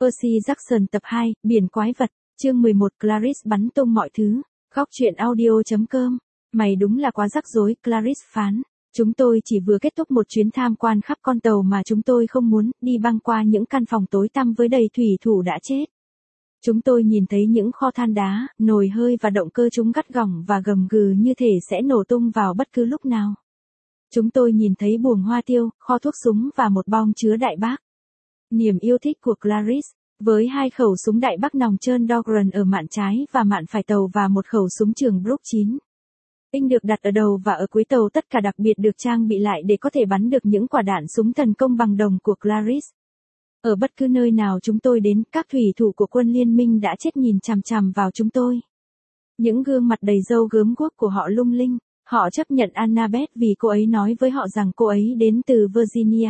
Percy Jackson tập 2, Biển quái vật, chương 11, Clarice bắn tung mọi thứ. Góc truyện audio.com. Mày đúng là quá rắc rối, Clarice phán. Chúng tôi chỉ vừa kết thúc một chuyến tham quan khắp con tàu mà chúng tôi không muốn, đi băng qua những căn phòng tối tăm với đầy thủy thủ đã chết. Chúng tôi nhìn thấy những kho than đá, nồi hơi và động cơ chúng gắt gỏng và gầm gừ như thể sẽ nổ tung vào bất cứ lúc nào. Chúng tôi nhìn thấy buồng hoa tiêu, kho thuốc súng và một bong chứa đại bác. Niềm yêu thích của Clarice, với 2 khẩu súng đại bác nòng trơn Dogran ở mạn trái và mạn phải tàu và một khẩu súng trường Brook 9. Tinh được đặt ở đầu và ở cuối tàu, tất cả đặc biệt được trang bị lại để có thể bắn được những quả đạn súng thần công bằng đồng của Clarice. Ở bất cứ nơi nào chúng tôi đến, các thủy thủ của quân liên minh đã chết nhìn chằm chằm vào chúng tôi. Những gương mặt đầy râu gớm guốc của họ lung linh, họ chấp nhận Annabeth vì cô ấy nói với họ rằng cô ấy đến từ Virginia.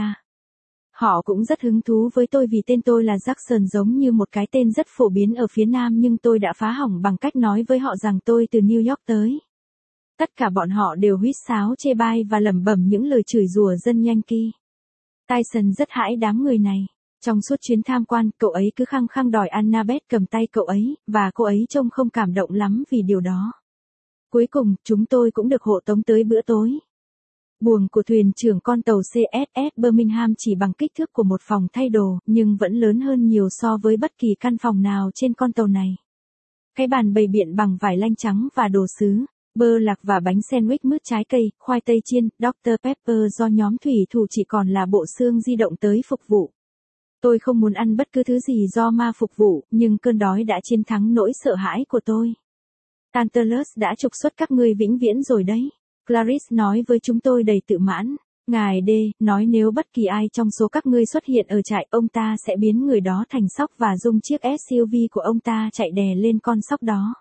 Họ cũng rất hứng thú với tôi vì tên tôi là Jackson, giống như một cái tên rất phổ biến ở phía Nam, nhưng tôi đã phá hỏng bằng cách nói với họ rằng tôi từ New York tới. Tất cả bọn họ đều huýt sáo chê bai và lẩm bẩm những lời chửi rủa dân Yankee. Tyson rất hãi đám người này. Trong suốt chuyến tham quan, cậu ấy cứ khăng khăng đòi Annabeth cầm tay cậu ấy, và cô ấy trông không cảm động lắm vì điều đó. Cuối cùng, chúng tôi cũng được hộ tống tới bữa tối. Buồng của thuyền trưởng con tàu CSS Birmingham chỉ bằng kích thước của một phòng thay đồ, nhưng vẫn lớn hơn nhiều so với bất kỳ căn phòng nào trên con tàu này. Cái bàn bày biện bằng vải lanh trắng và đồ sứ, bơ lạc và bánh sandwich mứt trái cây, khoai tây chiên, Dr. Pepper do nhóm thủy thủ chỉ còn là bộ xương di động tới phục vụ. Tôi không muốn ăn bất cứ thứ gì do ma phục vụ, nhưng cơn đói đã chiến thắng nỗi sợ hãi của tôi. Tantalus đã trục xuất các ngươi vĩnh viễn rồi đấy. Clarice nói với chúng tôi đầy tự mãn. Ngài D. nói nếu bất kỳ ai trong số các ngươi xuất hiện ở trại, ông ta sẽ biến người đó thành sóc và dùng chiếc SUV của ông ta chạy đè lên con sóc đó.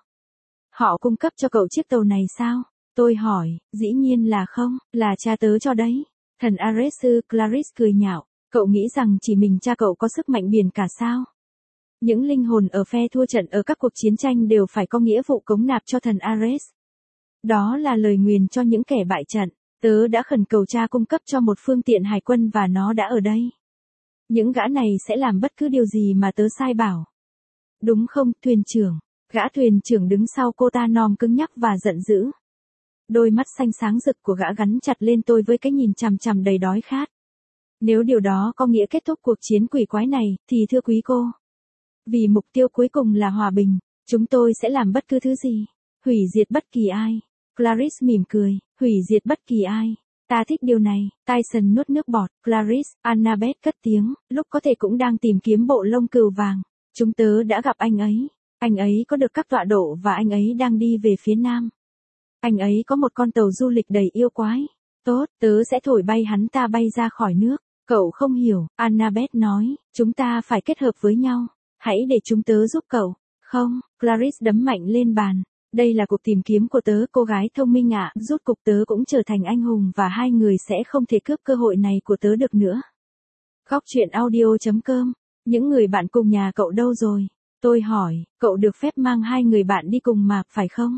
Họ cung cấp cho cậu chiếc tàu này sao? Tôi hỏi. Dĩ nhiên là không, là cha tớ cho đấy. Thần Ares. Clarice cười nhạo. Cậu nghĩ rằng chỉ mình cha cậu có sức mạnh biển cả sao? Những linh hồn ở phe thua trận ở các cuộc chiến tranh đều phải có nghĩa vụ cống nạp cho thần Ares. Đó là lời nguyền cho những kẻ bại trận. Tớ đã khẩn cầu cha cung cấp cho một phương tiện hải quân và nó đã ở đây. Những gã này sẽ làm bất cứ điều gì mà tớ sai bảo. Đúng không, thuyền trưởng? Gã thuyền trưởng đứng sau cô ta nòm cứng nhắc và giận dữ. Đôi mắt xanh sáng rực của gã gắn chặt lên tôi với cái nhìn chằm chằm đầy đói khát. Nếu điều đó có nghĩa kết thúc cuộc chiến quỷ quái này, thì thưa quý cô. Vì mục tiêu cuối cùng là hòa bình, chúng tôi sẽ làm bất cứ thứ gì. Hủy diệt bất kỳ ai. Clarice mỉm cười. Hủy diệt bất kỳ ai. Ta thích điều này. Tyson nuốt nước bọt. Clarice, Annabeth cất tiếng, lúc có thể cũng đang tìm kiếm bộ lông cừu vàng. Chúng tớ đã gặp anh ấy. Anh ấy có được các tọa độ và anh ấy đang đi về phía nam. Anh ấy có một con tàu du lịch đầy yêu quái. Tốt, tớ sẽ thổi bay hắn ta bay ra khỏi nước. Cậu không hiểu, Annabeth nói, chúng ta phải kết hợp với nhau. Hãy để chúng tớ giúp cậu. Không, Clarice đấm mạnh lên bàn. Đây là cuộc tìm kiếm của tớ, cô gái thông minh ạ. Rút cục tớ cũng trở thành anh hùng và hai người sẽ không thể cướp cơ hội này của tớ được nữa. Góc truyện audio.com. Những người bạn cùng nhà cậu đâu rồi? Tôi hỏi, cậu được phép mang 2 người bạn đi cùng mà, phải không?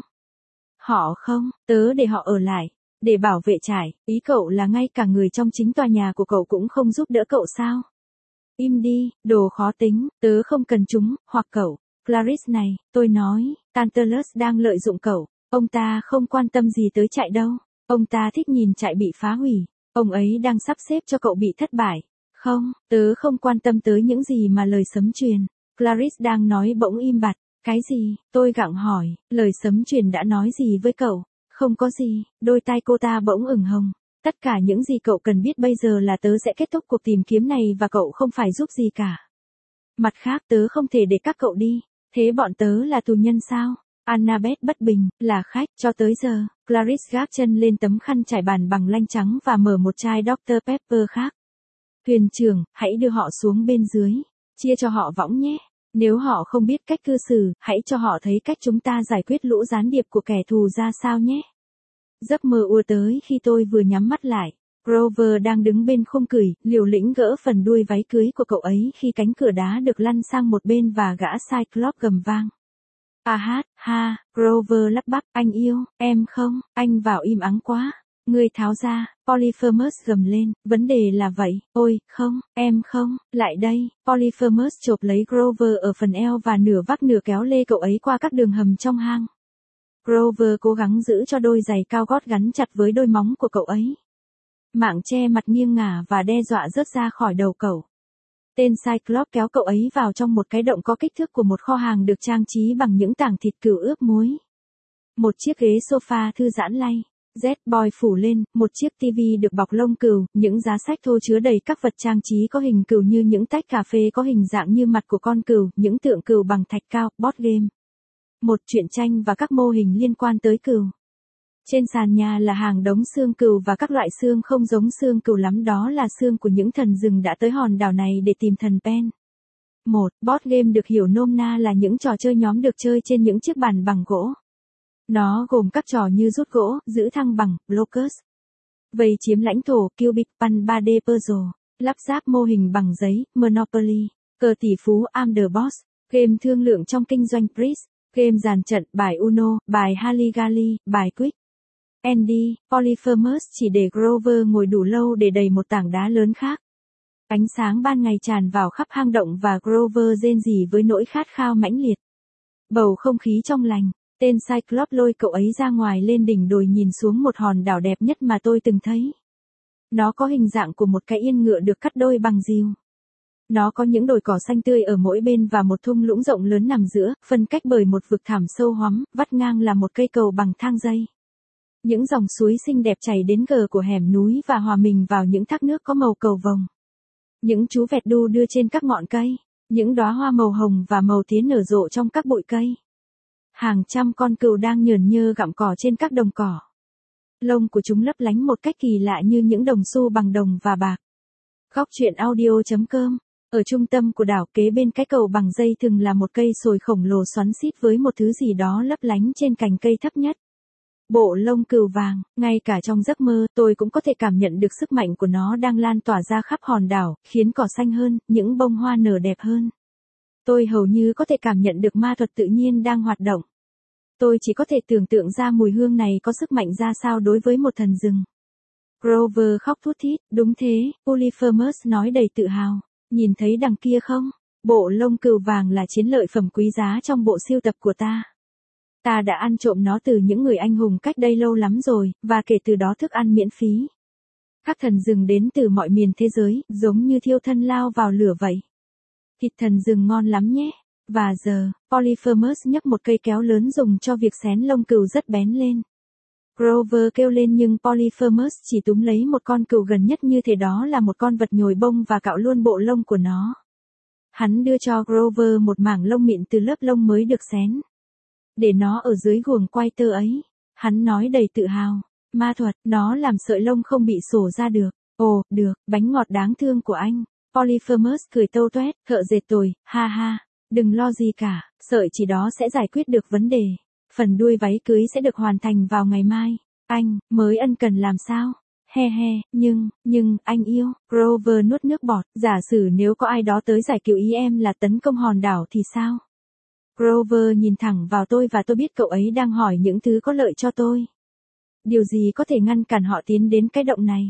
Họ không, tớ để họ ở lại. Để bảo vệ trại, ý cậu là ngay cả người trong chính tòa nhà của cậu cũng không giúp đỡ cậu sao? Im đi, đồ khó tính, tớ không cần chúng, hoặc cậu. Clarice này, tôi nói, Tantalus đang lợi dụng cậu. Ông ta không quan tâm gì tới trại đâu. Ông ta thích nhìn trại bị phá hủy. Ông ấy đang sắp xếp cho cậu bị thất bại. Không, tớ không quan tâm tới những gì mà lời sấm truyền. Clarice đang nói bỗng im bặt. Cái gì? Tôi gặng hỏi, lời sấm truyền đã nói gì với cậu? Không có gì, đôi tai cô ta bỗng ửng hồng. Tất cả những gì cậu cần biết bây giờ là tớ sẽ kết thúc cuộc tìm kiếm này và cậu không phải giúp gì cả. Mặt khác, tớ không thể để các cậu đi. Thế bọn tớ là tù nhân sao? Annabeth bất bình, là khách, cho tới giờ. Clarice gác chân lên tấm khăn trải bàn bằng lanh trắng và mở một chai Dr. Pepper khác. Thuyền trưởng, hãy đưa họ xuống bên dưới. Chia cho họ võng nhé. Nếu họ không biết cách cư xử, hãy cho họ thấy cách chúng ta giải quyết lũ gián điệp của kẻ thù ra sao nhé. Giấc mơ ùa tới khi tôi vừa nhắm mắt lại. Grover đang đứng bên khung cười, liều lĩnh gỡ phần đuôi váy cưới của cậu ấy khi cánh cửa đá được lăn sang một bên và gã Cyclops gầm vang. À hát, ha, Grover lắp bắp, anh yêu, em không, anh vào im ắng quá. Ngươi tháo ra, Polyphemus gầm lên, vấn đề là vậy, ôi, không, em không, lại đây, Polyphemus chộp lấy Grover ở phần eo và nửa vác nửa kéo lê cậu ấy qua các đường hầm trong hang. Grover cố gắng giữ cho đôi giày cao gót gắn chặt với đôi móng của cậu ấy. Mạng che mặt nghiêng ngả và đe dọa rớt ra khỏi đầu cậu. Tên Cyclops kéo cậu ấy vào trong một cái động có kích thước của một kho hàng được trang trí bằng những tảng thịt cừu ướp muối. Một chiếc ghế sofa thư giãn lay. Z-Boy phủ lên, một chiếc TV được bọc lông cừu, những giá sách thô chứa đầy các vật trang trí có hình cừu như những tách cà phê có hình dạng như mặt của con cừu, những tượng cừu bằng thạch cao, board game. Một truyện tranh và các mô hình liên quan tới cừu. Trên sàn nhà là hàng đống xương cừu và các loại xương không giống xương cừu lắm, đó là xương của những thần rừng đã tới hòn đảo này để tìm thần Pen. Một board game được hiểu nôm na là những trò chơi nhóm được chơi trên những chiếc bàn bằng gỗ. Nó gồm các trò như rút gỗ, giữ thăng bằng, blockers, vây chiếm lãnh thổ, cubic, pan 3D puzzle, lắp ráp mô hình bằng giấy, Monopoly, cờ tỷ phú, I'm the boss, game thương lượng trong kinh doanh, Bridge, game dàn trận, bài Uno, bài Halligalli, bài Quick. Andy, Polyphemus chỉ để Grover ngồi đủ lâu để đẩy một tảng đá lớn khác. Ánh sáng ban ngày tràn vào khắp hang động và Grover rên rỉ với nỗi khát khao mãnh liệt. Bầu không khí trong lành. Tên Cyclops lôi cậu ấy ra ngoài lên đỉnh đồi nhìn xuống một hòn đảo đẹp nhất mà tôi từng thấy. Nó có hình dạng của một cái yên ngựa được cắt đôi bằng rìu. Nó có những đồi cỏ xanh tươi ở mỗi bên và một thung lũng rộng lớn nằm giữa, phân cách bởi một vực thẳm sâu hoắm, vắt ngang là một cây cầu bằng thang dây. Những dòng suối xinh đẹp chảy đến gờ của hẻm núi và hòa mình vào những thác nước có màu cầu vồng. Những chú vẹt đu đưa trên các ngọn cây, những đóa hoa màu hồng và màu tía nở rộ trong các bụi cây. Hàng trăm con cừu đang nhởn nhơ gặm cỏ trên các đồng cỏ. Lông của chúng lấp lánh một cách kỳ lạ như những đồng xu bằng đồng và bạc. Góc truyện audio.com. Ở trung tâm của đảo kế bên cái cầu bằng dây thừng là một cây sồi khổng lồ xoắn xít với một thứ gì đó lấp lánh trên cành cây thấp nhất. Bộ lông cừu vàng, ngay cả trong giấc mơ tôi cũng có thể cảm nhận được sức mạnh của nó đang lan tỏa ra khắp hòn đảo, khiến cỏ xanh hơn, những bông hoa nở đẹp hơn. Tôi hầu như có thể cảm nhận được ma thuật tự nhiên đang hoạt động. Tôi chỉ có thể tưởng tượng ra mùi hương này có sức mạnh ra sao đối với một thần rừng. Grover khóc thút thít, đúng thế, Polyphemus nói đầy tự hào. Nhìn thấy đằng kia không? Bộ lông cừu vàng là chiến lợi phẩm quý giá trong bộ sưu tập của ta. Ta đã ăn trộm nó từ những người anh hùng cách đây lâu lắm rồi, và kể từ đó thức ăn miễn phí. Các thần rừng đến từ mọi miền thế giới, giống như thiêu thân lao vào lửa vậy. Thịt thần rừng ngon lắm nhé. Và giờ, Polyphemus nhấc một cây kéo lớn dùng cho việc xén lông cừu rất bén lên. Grover kêu lên nhưng Polyphemus chỉ túm lấy một con cừu gần nhất như thể đó là một con vật nhồi bông và cạo luôn bộ lông của nó. Hắn đưa cho Grover một mảng lông mịn từ lớp lông mới được xén. Để nó ở dưới guồng quay tơ ấy. Hắn nói đầy tự hào. Ma thuật, nó làm sợi lông không bị xổ ra được. Ồ, được, bánh ngọt đáng thương của anh. Polyphemus cười tâu toét, thợ dệt tồi, ha ha. Đừng lo gì cả, sợi chỉ đó sẽ giải quyết được vấn đề. Phần đuôi váy cưới sẽ được hoàn thành vào ngày mai. Anh, mới ân cần làm sao? He he, nhưng, anh yêu. Grover nuốt nước bọt, giả sử nếu có ai đó tới giải cứu ý em là tấn công hòn đảo thì sao? Grover nhìn thẳng vào tôi và tôi biết cậu ấy đang hỏi những thứ có lợi cho tôi. Điều gì có thể ngăn cản họ tiến đến cái động này?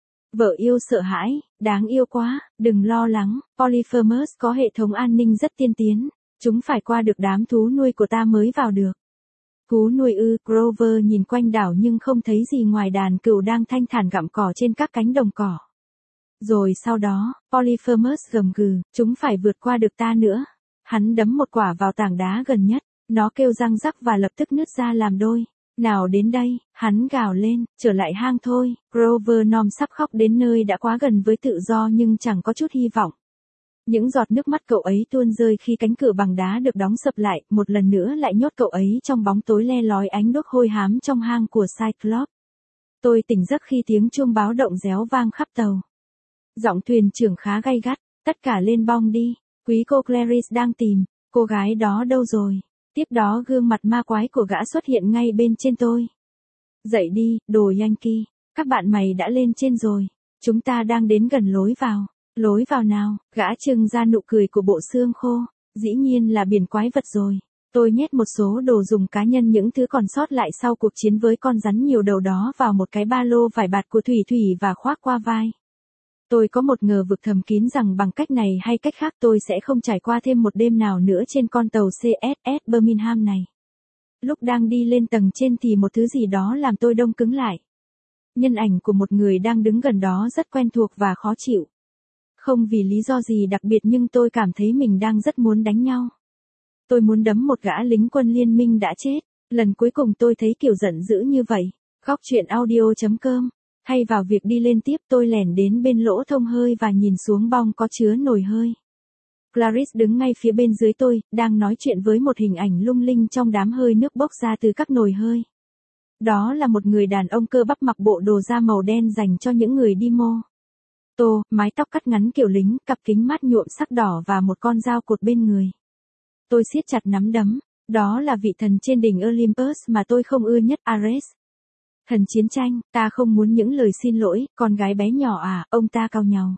Vợ yêu sợ hãi, đáng yêu quá, đừng lo lắng, Polyphemus có hệ thống an ninh rất tiên tiến, chúng phải qua được đám thú nuôi của ta mới vào được. Thú nuôi ư? Grover nhìn quanh đảo nhưng không thấy gì ngoài đàn cừu đang thanh thản gặm cỏ trên các cánh đồng cỏ. Rồi sau đó, Polyphemus gầm gừ, chúng phải vượt qua được ta nữa. Hắn đấm một quả vào tảng đá gần nhất, nó kêu răng rắc và lập tức nứt ra làm đôi. Nào đến đây, hắn gào lên, trở lại hang thôi. Grover Nom sắp khóc đến nơi đã quá gần với tự do nhưng chẳng có chút hy vọng. Những giọt nước mắt cậu ấy tuôn rơi khi cánh cửa bằng đá được đóng sập lại, một lần nữa lại nhốt cậu ấy trong bóng tối le lói ánh đuốc hôi hám trong hang của Cyclops. Tôi tỉnh giấc khi tiếng chuông báo động réo vang khắp tàu. Giọng thuyền trưởng khá gay gắt, tất cả lên bong đi, quý cô Clarice đang tìm, cô gái đó đâu rồi? Tiếp đó gương mặt ma quái của gã xuất hiện ngay bên trên tôi. Dậy đi, đồ Yankee, các bạn mày đã lên trên rồi. Chúng ta đang đến gần lối vào. Lối vào nào? Gã trưng ra nụ cười của bộ xương khô. Dĩ nhiên là biển quái vật rồi. Tôi nhét một số đồ dùng cá nhân, những thứ còn sót lại sau cuộc chiến với con rắn nhiều đầu đó vào một cái ba lô vải bạt của Thủy Thủy và khoác qua vai. Tôi có một ngờ vực thầm kín rằng bằng cách này hay cách khác tôi sẽ không trải qua thêm một đêm nào nữa trên con tàu CSS Birmingham này. Lúc đang đi lên tầng trên thì một thứ gì đó làm tôi đông cứng lại. Nhân ảnh của một người đang đứng gần đó rất quen thuộc và khó chịu. Không vì lý do gì đặc biệt nhưng tôi cảm thấy mình đang rất muốn đánh nhau. Tôi muốn đấm một gã lính quân liên minh đã chết. Lần cuối cùng tôi thấy kiểu giận dữ như vậy. Góc truyện audio.com. Thay vào việc đi lên tiếp tôi lẻn đến bên lỗ thông hơi và nhìn xuống bong có chứa nồi hơi. Clarice đứng ngay phía bên dưới tôi, đang nói chuyện với một hình ảnh lung linh trong đám hơi nước bốc ra từ các nồi hơi. Đó là một người đàn ông cơ bắp mặc bộ đồ da màu đen dành cho những người đi mô tô, mái tóc cắt ngắn kiểu lính, cặp kính mát nhuộm sắc đỏ và một con dao cột bên người. Tôi siết chặt nắm đấm. Đó là vị thần trên đỉnh Olympus mà tôi không ưa nhất, Ares. Thần chiến tranh, ta không muốn những lời xin lỗi, con gái bé nhỏ à, ông ta cau nhàu.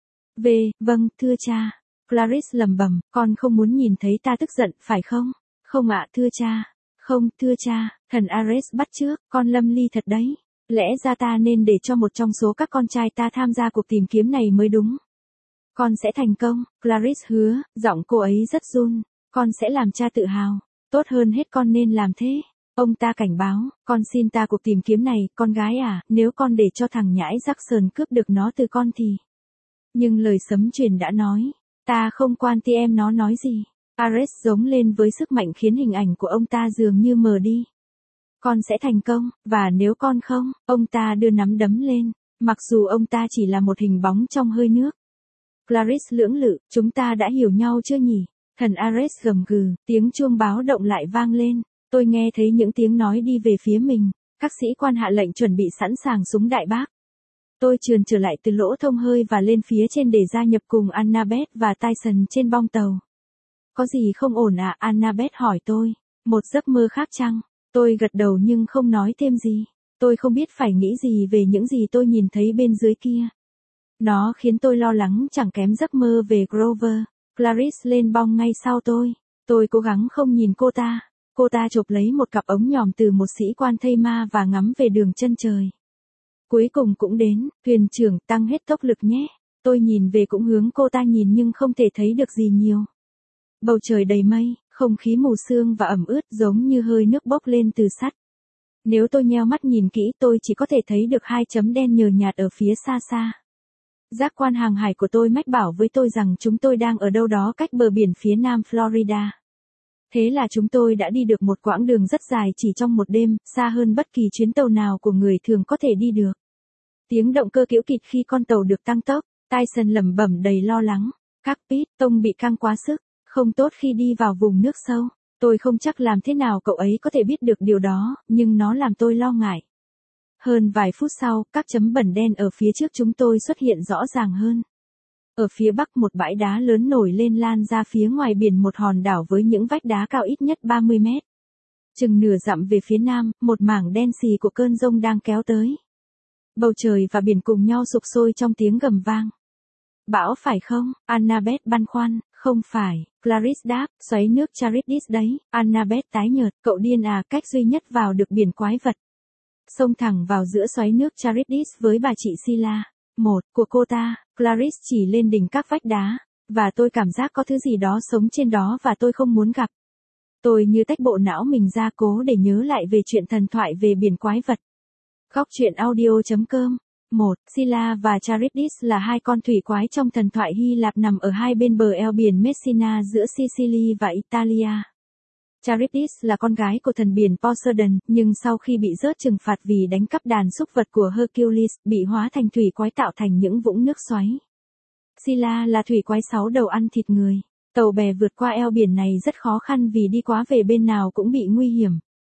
Vâng, thưa cha. Clarice lẩm bẩm, con không muốn nhìn thấy ta tức giận, phải không? Không ạ, thưa cha. Không, thưa cha, thần Ares bắt chước, con lâm ly thật đấy. Lẽ ra ta nên để cho một trong số các con trai ta tham gia cuộc tìm kiếm này mới đúng. Con sẽ thành công, Clarice hứa, giọng cô ấy rất run. Con sẽ làm cha tự hào. Tốt hơn hết con nên làm thế. Ông ta cảnh báo, con xin ta cuộc tìm kiếm này, con gái à, nếu con để cho thằng nhãi Jackson cướp được nó từ con thì. Nhưng lời sấm truyền đã nói, ta không quan ti em nó nói gì. Ares giống lên với sức mạnh khiến hình ảnh của ông ta dường như mờ đi. Con sẽ thành công, và nếu con không, ông ta đưa nắm đấm lên, mặc dù ông ta chỉ là một hình bóng trong hơi nước. Clarice lưỡng lự, chúng ta đã hiểu nhau chưa nhỉ? Thần Ares gầm gừ, tiếng chuông báo động lại vang lên. Tôi nghe thấy những tiếng nói đi về phía mình. Các sĩ quan hạ lệnh chuẩn bị sẵn sàng súng đại bác. Tôi trườn trở lại từ lỗ thông hơi và lên phía trên để gia nhập cùng Annabeth và Tyson trên bong tàu. Có gì không ổn à? Annabeth hỏi tôi. Một giấc mơ khác chăng? Tôi gật đầu nhưng không nói thêm gì. Tôi không biết phải nghĩ gì về những gì tôi nhìn thấy bên dưới kia. Nó khiến tôi lo lắng chẳng kém giấc mơ về Grover. Clarice lên bong ngay sau tôi. Tôi cố gắng không nhìn cô ta. Cô ta chộp lấy một cặp ống nhòm từ một sĩ quan thây ma và ngắm về đường chân trời. Cuối cùng cũng đến, thuyền trưởng tăng hết tốc lực nhé. Tôi nhìn về cũng hướng cô ta nhìn nhưng không thể thấy được gì nhiều. Bầu trời đầy mây, không khí mù sương và ẩm ướt giống như hơi nước bốc lên từ sắt. Nếu tôi nheo mắt nhìn kỹ tôi chỉ có thể thấy được hai chấm đen nhờ nhạt ở phía xa xa. Giác quan hàng hải của tôi mách bảo với tôi rằng chúng tôi đang ở đâu đó cách bờ biển phía nam Florida. Thế là chúng tôi đã đi được một quãng đường rất dài chỉ trong một đêm, xa hơn bất kỳ chuyến tàu nào của người thường có thể đi được. Tiếng động cơ kĩu kịt khi con tàu được tăng tốc, Tyson lẩm bẩm đầy lo lắng. Cockpit, tông bị căng quá sức, không tốt khi đi vào vùng nước sâu. Tôi không chắc làm thế nào cậu ấy có thể biết được điều đó, nhưng nó làm tôi lo ngại. Hơn vài phút sau, các chấm bẩn đen ở phía trước chúng tôi xuất hiện rõ ràng hơn. Ở phía bắc một bãi đá lớn nổi lên lan ra phía ngoài biển một hòn đảo với những vách đá cao ít nhất 30 mét. Chừng nửa dặm về phía nam, một mảng đen xì của cơn giông đang kéo tới. Bầu trời và biển cùng nhau sục sôi trong tiếng gầm vang. Bão phải không? Annabeth băn khoăn. Không phải, Clarice đáp, xoáy nước Charybdis đấy. Annabeth tái nhợt, cậu điên à, cách duy nhất vào được biển quái vật. Xông thẳng vào giữa xoáy nước Charybdis với bà chị Sila. Một của cô ta, Clarice chỉ lên đỉnh các vách đá, và tôi cảm giác có thứ gì đó sống trên đó và tôi không muốn gặp. Tôi như tách bộ não mình ra cố để nhớ lại về chuyện thần thoại về biển quái vật. Góc truyện audio.com. 1. Scylla và Charybdis là hai con thủy quái trong thần thoại Hy Lạp nằm ở hai bên bờ eo biển Messina giữa Sicily và Italia. Charybdis là con gái của thần biển Poseidon, nhưng sau khi bị rớt trừng phạt vì đánh cắp đàn súc vật của Hercules, bị hóa thành thủy quái tạo thành những vũng nước xoáy. Scylla là thủy quái 6 đầu ăn thịt người. Tàu bè vượt qua eo biển này rất khó khăn vì đi quá về bên nào cũng bị nguy hiểm.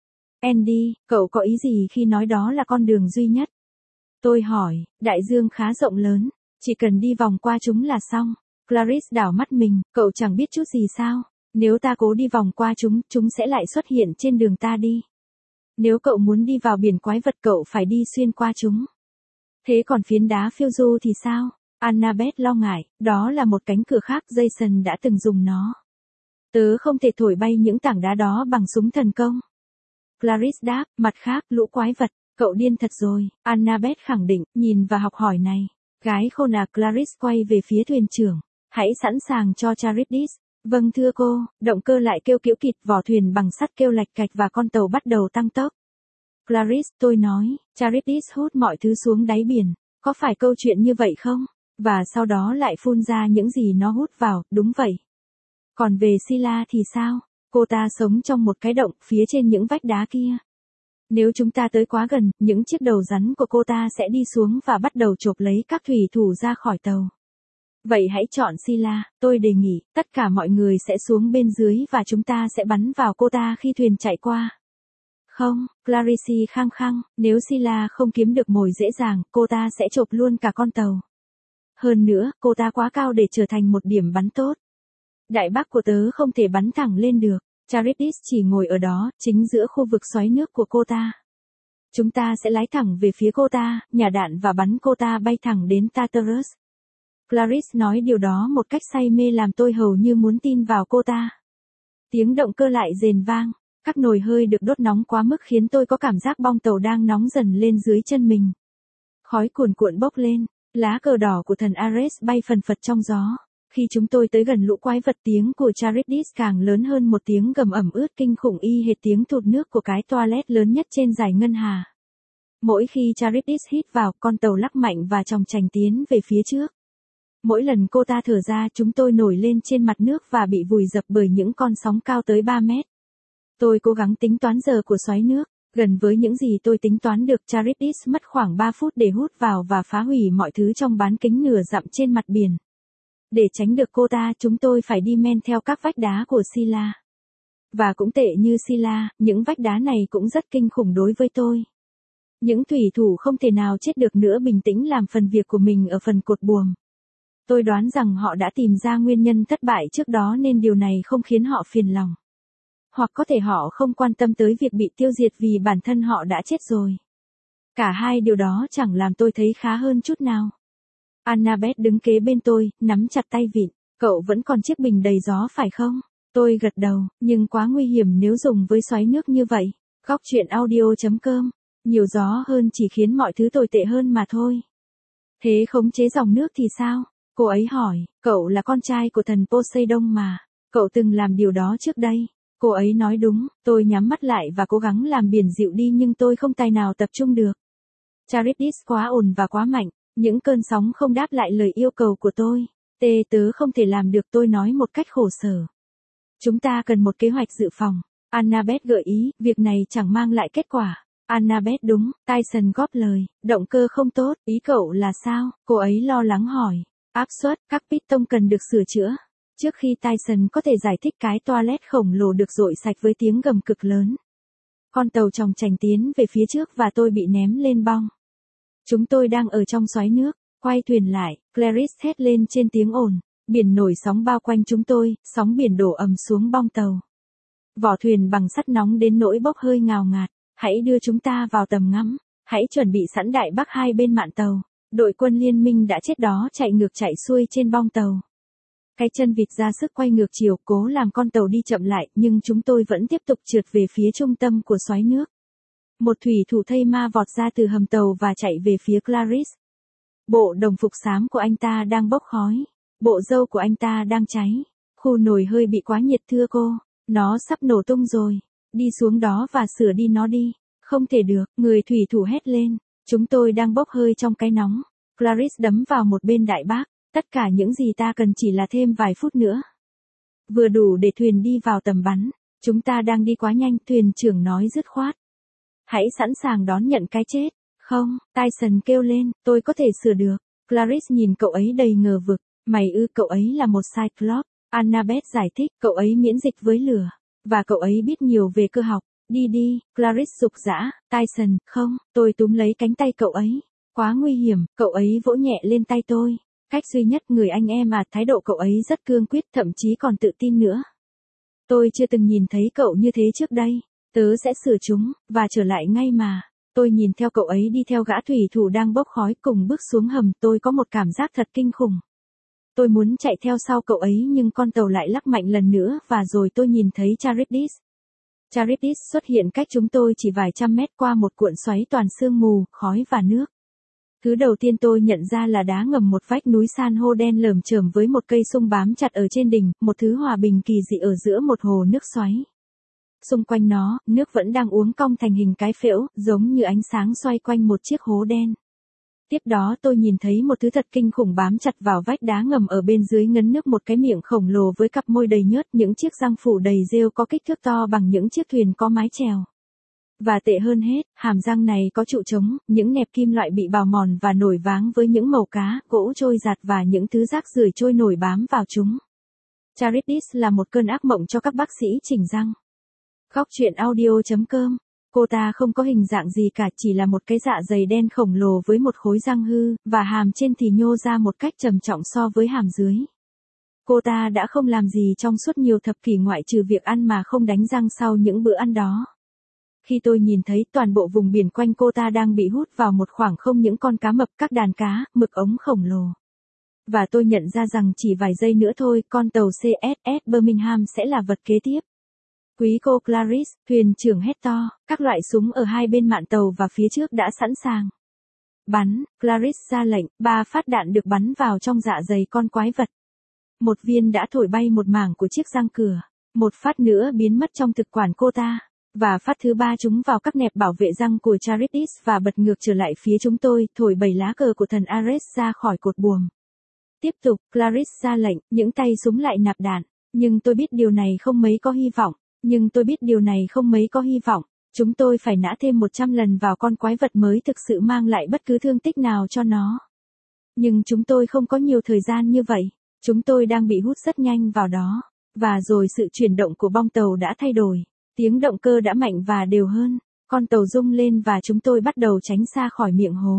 Andy, cậu có ý gì khi nói đó là con đường duy nhất? Tôi hỏi, đại dương khá rộng lớn, chỉ cần đi vòng qua chúng là xong. Clarice đảo mắt mình, cậu chẳng biết chút gì sao? Nếu ta cố đi vòng qua chúng sẽ lại xuất hiện trên đường ta đi. Nếu cậu muốn đi vào biển quái vật cậu phải đi xuyên qua chúng. Thế còn phiến đá phiêu du thì sao? Annabeth lo ngại, đó là một cánh cửa khác, Jason đã từng dùng nó. Tớ không thể thổi bay những tảng đá đó bằng súng thần công. Clarice đáp, mặt khác, lũ quái vật, cậu điên thật rồi, Annabeth khẳng định, nhìn và học hỏi này. Gái khôn à, Clarice quay về phía thuyền trưởng. Hãy sẵn sàng cho Charybdis. Vâng thưa cô, động cơ lại kêu kĩu kịt, vỏ thuyền bằng sắt kêu lạch cạch và con tàu bắt đầu tăng tốc. Clarice, tôi nói, Charybdis hút mọi thứ xuống đáy biển, có phải câu chuyện như vậy không? Và sau đó lại phun ra những gì nó hút vào, đúng vậy. Còn về Scylla thì sao? Cô ta sống trong một cái động phía trên những vách đá kia. Nếu chúng ta tới quá gần, những chiếc đầu rắn của cô ta sẽ đi xuống và bắt đầu chộp lấy các thủy thủ ra khỏi tàu. Vậy hãy chọn Scylla, tôi đề nghị, tất cả mọi người sẽ xuống bên dưới và chúng ta sẽ bắn vào cô ta khi thuyền chạy qua. Không, Clarice khăng khăng, nếu Scylla không kiếm được mồi dễ dàng, cô ta sẽ chộp luôn cả con tàu. Hơn nữa, cô ta quá cao để trở thành một điểm bắn tốt. Đại bác của tớ không thể bắn thẳng lên được, Charybdis chỉ ngồi ở đó, chính giữa khu vực xoáy nước của cô ta. Chúng ta sẽ lái thẳng về phía cô ta, nhả đạn và bắn cô ta bay thẳng đến Tartarus. Clarice nói điều đó một cách say mê làm tôi hầu như muốn tin vào cô ta. Tiếng động cơ lại rền vang, các nồi hơi được đốt nóng quá mức khiến tôi có cảm giác bong tàu đang nóng dần lên dưới chân mình. Khói cuồn cuộn bốc lên, lá cờ đỏ của thần Ares bay phần phật trong gió. Khi chúng tôi tới gần lũ quái vật, tiếng của Charybdis càng lớn hơn một tiếng gầm ẩm ướt kinh khủng y hệt tiếng thụt nước của cái toilet lớn nhất trên dải ngân hà. Mỗi khi Charybdis hít vào, con tàu lắc mạnh và chòng chành tiến về phía trước. Mỗi lần cô ta thở ra, chúng tôi nổi lên trên mặt nước và bị vùi dập bởi những con sóng cao tới 3 mét. Tôi cố gắng tính toán giờ của xoáy nước. Gần với những gì tôi tính toán được, Charybdis mất khoảng 3 phút để hút vào và phá hủy mọi thứ trong bán kính nửa dặm trên mặt biển. Để tránh được cô ta, chúng tôi phải đi men theo các vách đá của Scylla. Và cũng tệ như Scylla, những vách đá này cũng rất kinh khủng đối với tôi. Những thủy thủ không thể nào chết được nữa bình tĩnh làm phần việc của mình ở phần cột buồm. Tôi đoán rằng họ đã tìm ra nguyên nhân thất bại trước đó nên điều này không khiến họ phiền lòng. Hoặc có thể họ không quan tâm tới việc bị tiêu diệt vì bản thân họ đã chết rồi. Cả hai điều đó chẳng làm tôi thấy khá hơn chút nào. Annabeth đứng kế bên tôi, nắm chặt tay vịn. Cậu vẫn còn chiếc bình đầy gió phải không? Tôi gật đầu, nhưng quá nguy hiểm nếu dùng với xoáy nước như vậy. Góc truyện audio.com. Nhiều gió hơn chỉ khiến mọi thứ tồi tệ hơn mà thôi. Thế khống chế dòng nước thì sao? Cô ấy hỏi, cậu là con trai của thần Poseidon mà. Cậu từng làm điều đó trước đây. Cô ấy nói đúng, tôi nhắm mắt lại và cố gắng làm biển dịu đi nhưng tôi không tài nào tập trung được. Charybdis quá ồn và quá mạnh, những cơn sóng không đáp lại lời yêu cầu của tôi. Tớ không thể làm được, tôi nói một cách khổ sở. Chúng ta cần một kế hoạch dự phòng. Annabeth gợi ý, việc này chẳng mang lại kết quả. Annabeth đúng, Tyson góp lời, động cơ không tốt, ý cậu là sao? Cô ấy lo lắng hỏi. Áp suất, các piston cần được sửa chữa. Trước khi Tyson có thể giải thích cái toilet khổng lồ được dội sạch với tiếng gầm cực lớn. Con tàu chòng chành tiến về phía trước và tôi bị ném lên bong. Chúng tôi đang ở trong xoáy nước, quay thuyền lại, Clarice hét lên trên tiếng ồn. Biển nổi sóng bao quanh chúng tôi, sóng biển đổ ầm xuống bong tàu. Vỏ thuyền bằng sắt nóng đến nỗi bốc hơi ngào ngạt. Hãy đưa chúng ta vào tầm ngắm. Hãy chuẩn bị sẵn đại bác hai bên mạn tàu. Đội quân liên minh đã chết đó chạy ngược chạy xuôi trên bong tàu. Cái chân vịt ra sức quay ngược chiều cố làm con tàu đi chậm lại nhưng chúng tôi vẫn tiếp tục trượt về phía trung tâm của xoáy nước. Một thủy thủ thây ma vọt ra từ hầm tàu và chạy về phía Clarice. Bộ đồng phục xám của anh ta đang bốc khói. Bộ râu của anh ta đang cháy. Khu nồi hơi bị quá nhiệt thưa cô. Nó sắp nổ tung rồi. Đi xuống đó và sửa đi nó đi. Không thể được, người thủy thủ hét lên. Chúng tôi đang bốc hơi trong cái nóng. Clarice đấm vào một bên đại bác. Tất cả những gì ta cần chỉ là thêm vài phút nữa. Vừa đủ để thuyền đi vào tầm bắn. Chúng ta đang đi quá nhanh, thuyền trưởng nói dứt khoát. Hãy sẵn sàng đón nhận cái chết. Không, Tyson kêu lên, tôi có thể sửa được. Clarice nhìn cậu ấy đầy ngờ vực. Mày cậu ấy là một Cyclops. Annabeth giải thích, cậu ấy miễn dịch với lửa. Và cậu ấy biết nhiều về cơ học. Đi đi, Clarice sục dã. Tyson, không, tôi túm lấy cánh tay cậu ấy. Quá nguy hiểm, cậu ấy vỗ nhẹ lên tay tôi. Cách duy nhất người anh em à, thái độ cậu ấy rất cương quyết thậm chí còn tự tin nữa. Tôi chưa từng nhìn thấy cậu như thế trước đây. Tớ sẽ sửa chúng, và trở lại ngay mà. Tôi nhìn theo cậu ấy đi theo gã thủy thủ đang bốc khói cùng bước xuống hầm, tôi có một cảm giác thật kinh khủng. Tôi muốn chạy theo sau cậu ấy nhưng con tàu lại lắc mạnh lần nữa và rồi tôi nhìn thấy Charybdis. Charybdis xuất hiện cách chúng tôi chỉ vài trăm mét qua một cuộn xoáy toàn sương mù, khói và nước. Thứ đầu tiên tôi nhận ra là đá ngầm một vách núi san hô đen lởm chởm với một cây sung bám chặt ở trên đỉnh, một thứ hòa bình kỳ dị ở giữa một hồ nước xoáy. Xung quanh nó, nước vẫn đang uốn cong thành hình cái phễu, giống như ánh sáng xoay quanh một chiếc hố đen. Tiếp đó tôi nhìn thấy một thứ thật kinh khủng bám chặt vào vách đá ngầm ở bên dưới ngấn nước, một cái miệng khổng lồ với cặp môi đầy nhớt, những chiếc răng phủ đầy rêu có kích thước to bằng những chiếc thuyền có mái chèo. Và tệ hơn hết, hàm răng này có trụ trống, những nẹp kim loại bị bào mòn và nổi váng với những mẩu cá, gỗ trôi giạt và những thứ rác rưởi trôi nổi bám vào chúng. Charybdis là một cơn ác mộng cho các bác sĩ chỉnh răng. Góc truyện audio.com. Cô ta không có hình dạng gì cả, chỉ là một cái dạ dày đen khổng lồ với một khối răng hư, và hàm trên thì nhô ra một cách trầm trọng so với hàm dưới. Cô ta đã không làm gì trong suốt nhiều thập kỷ ngoại trừ việc ăn mà không đánh răng sau những bữa ăn đó. Khi tôi nhìn thấy toàn bộ vùng biển quanh cô ta đang bị hút vào một khoảng không, những con cá mập, các đàn cá, mực ống khổng lồ. Và tôi nhận ra rằng chỉ vài giây nữa thôi, con tàu CSS Birmingham sẽ là vật kế tiếp. Quý cô Clarice, thuyền trưởng hét to, các loại súng ở hai bên mạn tàu và phía trước đã sẵn sàng. Bắn, Clarice ra lệnh, 3 phát đạn được bắn vào trong dạ dày con quái vật. Một viên đã thổi bay một mảng của chiếc răng cửa, một phát nữa biến mất trong thực quản cô ta, và phát thứ 3 trúng vào các nẹp bảo vệ răng của Charybdis và bật ngược trở lại phía chúng tôi, thổi 7 lá cờ của thần Ares ra khỏi cột buồm. Tiếp tục, Clarice ra lệnh, những tay súng lại nạp đạn, nhưng tôi biết điều này không mấy có hy vọng. Chúng tôi phải nã thêm 100 lần vào con quái vật mới thực sự mang lại bất cứ thương tích nào cho nó. Nhưng chúng tôi không có nhiều thời gian như vậy. Chúng tôi đang bị hút rất nhanh vào đó. Và rồi sự chuyển động của bong tàu đã thay đổi. Tiếng động cơ đã mạnh và đều hơn. Con tàu rung lên và chúng tôi bắt đầu tránh xa khỏi miệng hố.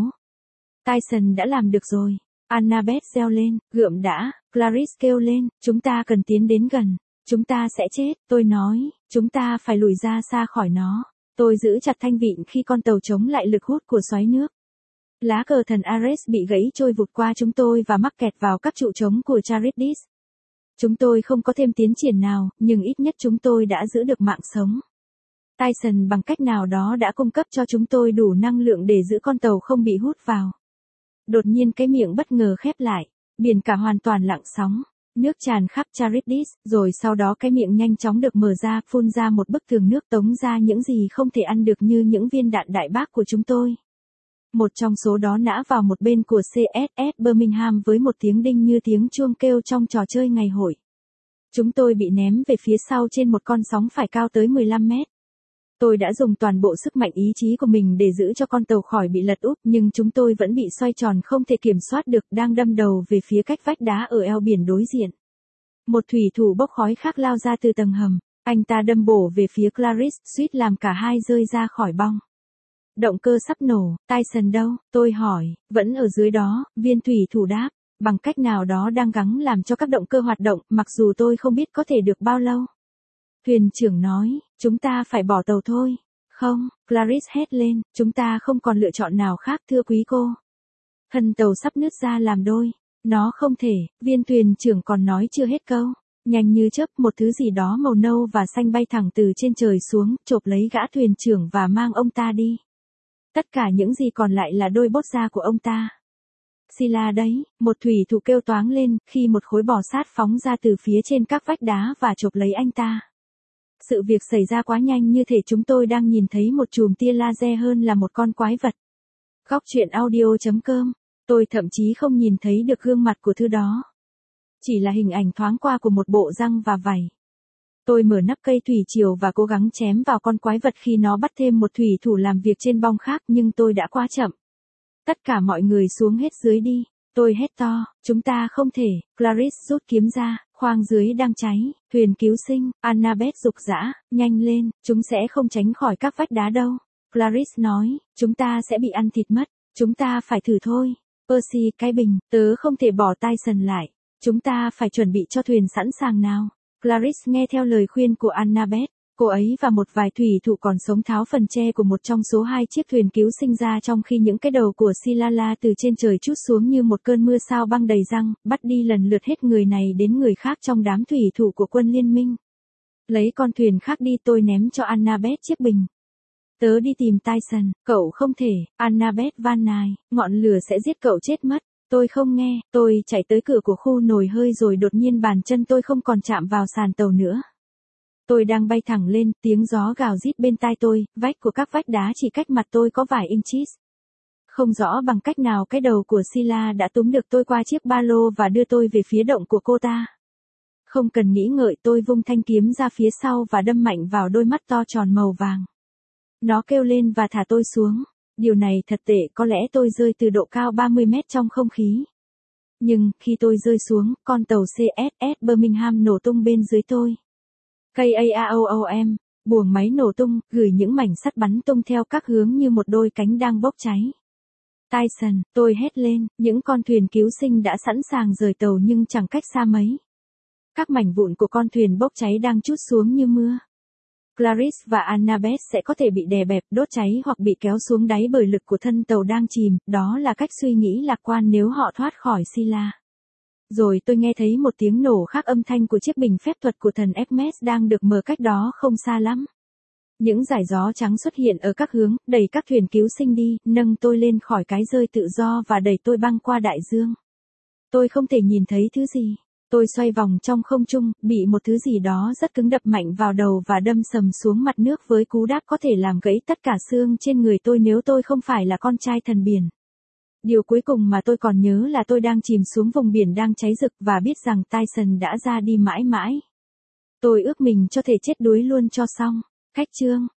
Tyson đã làm được rồi. Annabeth reo lên, gượm đã, Clarice kêu lên, chúng ta cần tiến đến gần. Chúng ta sẽ chết, tôi nói, chúng ta phải lùi ra xa khỏi nó. Tôi giữ chặt thanh vịn khi con tàu chống lại lực hút của xoáy nước. Lá cờ thần Ares bị gãy trôi vụt qua chúng tôi và mắc kẹt vào các trụ trống của Charybdis. Chúng tôi không có thêm tiến triển nào, nhưng ít nhất chúng tôi đã giữ được mạng sống. Tyson bằng cách nào đó đã cung cấp cho chúng tôi đủ năng lượng để giữ con tàu không bị hút vào. Đột nhiên cái miệng bất ngờ khép lại, biển cả hoàn toàn lặng sóng. Nước tràn khắp Charybdis, rồi sau đó cái miệng nhanh chóng được mở ra, phun ra một bức tường nước tống ra những gì không thể ăn được như những viên đạn đại bác của chúng tôi. Một trong số đó nã vào một bên của CSS Birmingham với một tiếng đinh như tiếng chuông kêu trong trò chơi ngày hội. Chúng tôi bị ném về phía sau trên một con sóng phải cao tới 15 mét. Tôi đã dùng toàn bộ sức mạnh ý chí của mình để giữ cho con tàu khỏi bị lật úp, nhưng chúng tôi vẫn bị xoay tròn không thể kiểm soát được, đang đâm đầu về phía cách vách đá ở eo biển đối diện. Một thủy thủ bốc khói khác lao ra từ tầng hầm, anh ta đâm bổ về phía Clarice, suýt làm cả hai rơi ra khỏi bong. Động cơ sắp nổ, Tyson đâu? Tôi hỏi, vẫn ở dưới đó, viên thủy thủ đáp, bằng cách nào đó đang gắng làm cho các động cơ hoạt động, mặc dù tôi không biết có thể được bao lâu. Thuyền trưởng nói, chúng ta phải bỏ tàu thôi. Không, Clarice hét lên, chúng ta không còn lựa chọn nào khác thưa quý cô. Thân tàu sắp nứt ra làm đôi. Nó không thể, viên thuyền trưởng còn nói chưa hết câu. Nhanh như chớp, một thứ gì đó màu nâu và xanh bay thẳng từ trên trời xuống, chộp lấy gã thuyền trưởng và mang ông ta đi. Tất cả những gì còn lại là đôi bốt da của ông ta. Sila đấy, một thủy thủ kêu toáng lên, khi một khối bò sát phóng ra từ phía trên các vách đá và chộp lấy anh ta. Sự việc xảy ra quá nhanh như thể chúng tôi đang nhìn thấy một chùm tia laser hơn là một con quái vật. Góc truyện audio.com. Tôi thậm chí không nhìn thấy được gương mặt của thứ đó. Chỉ là hình ảnh thoáng qua của một bộ răng và vảy. Tôi mở nắp cây thủy triều và cố gắng chém vào con quái vật khi nó bắt thêm một thủy thủ làm việc trên bong khác, nhưng tôi đã quá chậm. Tất cả mọi người xuống hết dưới đi. Tôi hét to, chúng ta không thể. Clarice rút kiếm ra, khoang dưới đang cháy, thuyền cứu sinh. Annabeth rục rã, nhanh lên, chúng sẽ không tránh khỏi các vách đá đâu. Clarice nói, chúng ta sẽ bị ăn thịt mất, chúng ta phải thử thôi. Percy, cái bình, tớ không thể bỏ Tyson lại. Chúng ta phải chuẩn bị cho thuyền sẵn sàng nào. Clarice nghe theo lời khuyên của Annabeth. Cô ấy và một vài thủy thủ còn sống tháo phần che của một trong số 2 chiếc thuyền cứu sinh ra trong khi những cái đầu của Silala từ trên trời trút xuống như một cơn mưa sao băng đầy răng, bắt đi lần lượt hết người này đến người khác trong đám thủy thủ của quân liên minh. Lấy con thuyền khác đi, tôi ném cho Annabeth chiếc bình. Tớ đi tìm Tyson, cậu không thể, Annabeth van nài, ngọn lửa sẽ giết cậu chết mất. Tôi không nghe, tôi chạy tới cửa của khu nồi hơi rồi đột nhiên bàn chân tôi không còn chạm vào sàn tàu nữa. Tôi đang bay thẳng lên, tiếng gió gào rít bên tai tôi, vách của các vách đá chỉ cách mặt tôi có vài inches. Không rõ bằng cách nào cái đầu của Sila đã túm được tôi qua chiếc ba lô và đưa tôi về phía động của cô ta. Không cần nghĩ ngợi, tôi vung thanh kiếm ra phía sau và đâm mạnh vào đôi mắt to tròn màu vàng. Nó kêu lên và thả tôi xuống. Điều này thật tệ, có lẽ tôi rơi từ độ cao 30 mét trong không khí. Nhưng, khi tôi rơi xuống, con tàu CSS Birmingham nổ tung bên dưới tôi. KAOOM, buồng máy nổ tung, gửi những mảnh sắt bắn tung theo các hướng như một đôi cánh đang bốc cháy. Tyson, tôi hét lên, những con thuyền cứu sinh đã sẵn sàng rời tàu nhưng chẳng cách xa mấy. Các mảnh vụn của con thuyền bốc cháy đang trút xuống như mưa. Clarice và Annabeth sẽ có thể bị đè bẹp, đốt cháy hoặc bị kéo xuống đáy bởi lực của thân tàu đang chìm, đó là cách suy nghĩ lạc quan nếu họ thoát khỏi Sila. Rồi tôi nghe thấy một tiếng nổ khác, âm thanh của chiếc bình phép thuật của thần Hermes đang được mở cách đó không xa lắm. Những dải gió trắng xuất hiện ở các hướng, đẩy các thuyền cứu sinh đi, nâng tôi lên khỏi cái rơi tự do và đẩy tôi băng qua đại dương. Tôi không thể nhìn thấy thứ gì. Tôi xoay vòng trong không trung, bị một thứ gì đó rất cứng đập mạnh vào đầu và đâm sầm xuống mặt nước với cú đáp có thể làm gãy tất cả xương trên người tôi nếu tôi không phải là con trai thần biển. Điều cuối cùng mà tôi còn nhớ là tôi đang chìm xuống vùng biển đang cháy rực và biết rằng Tyson đã ra đi mãi mãi. Tôi ước mình cho thể chết đuối luôn cho xong. Khách chương.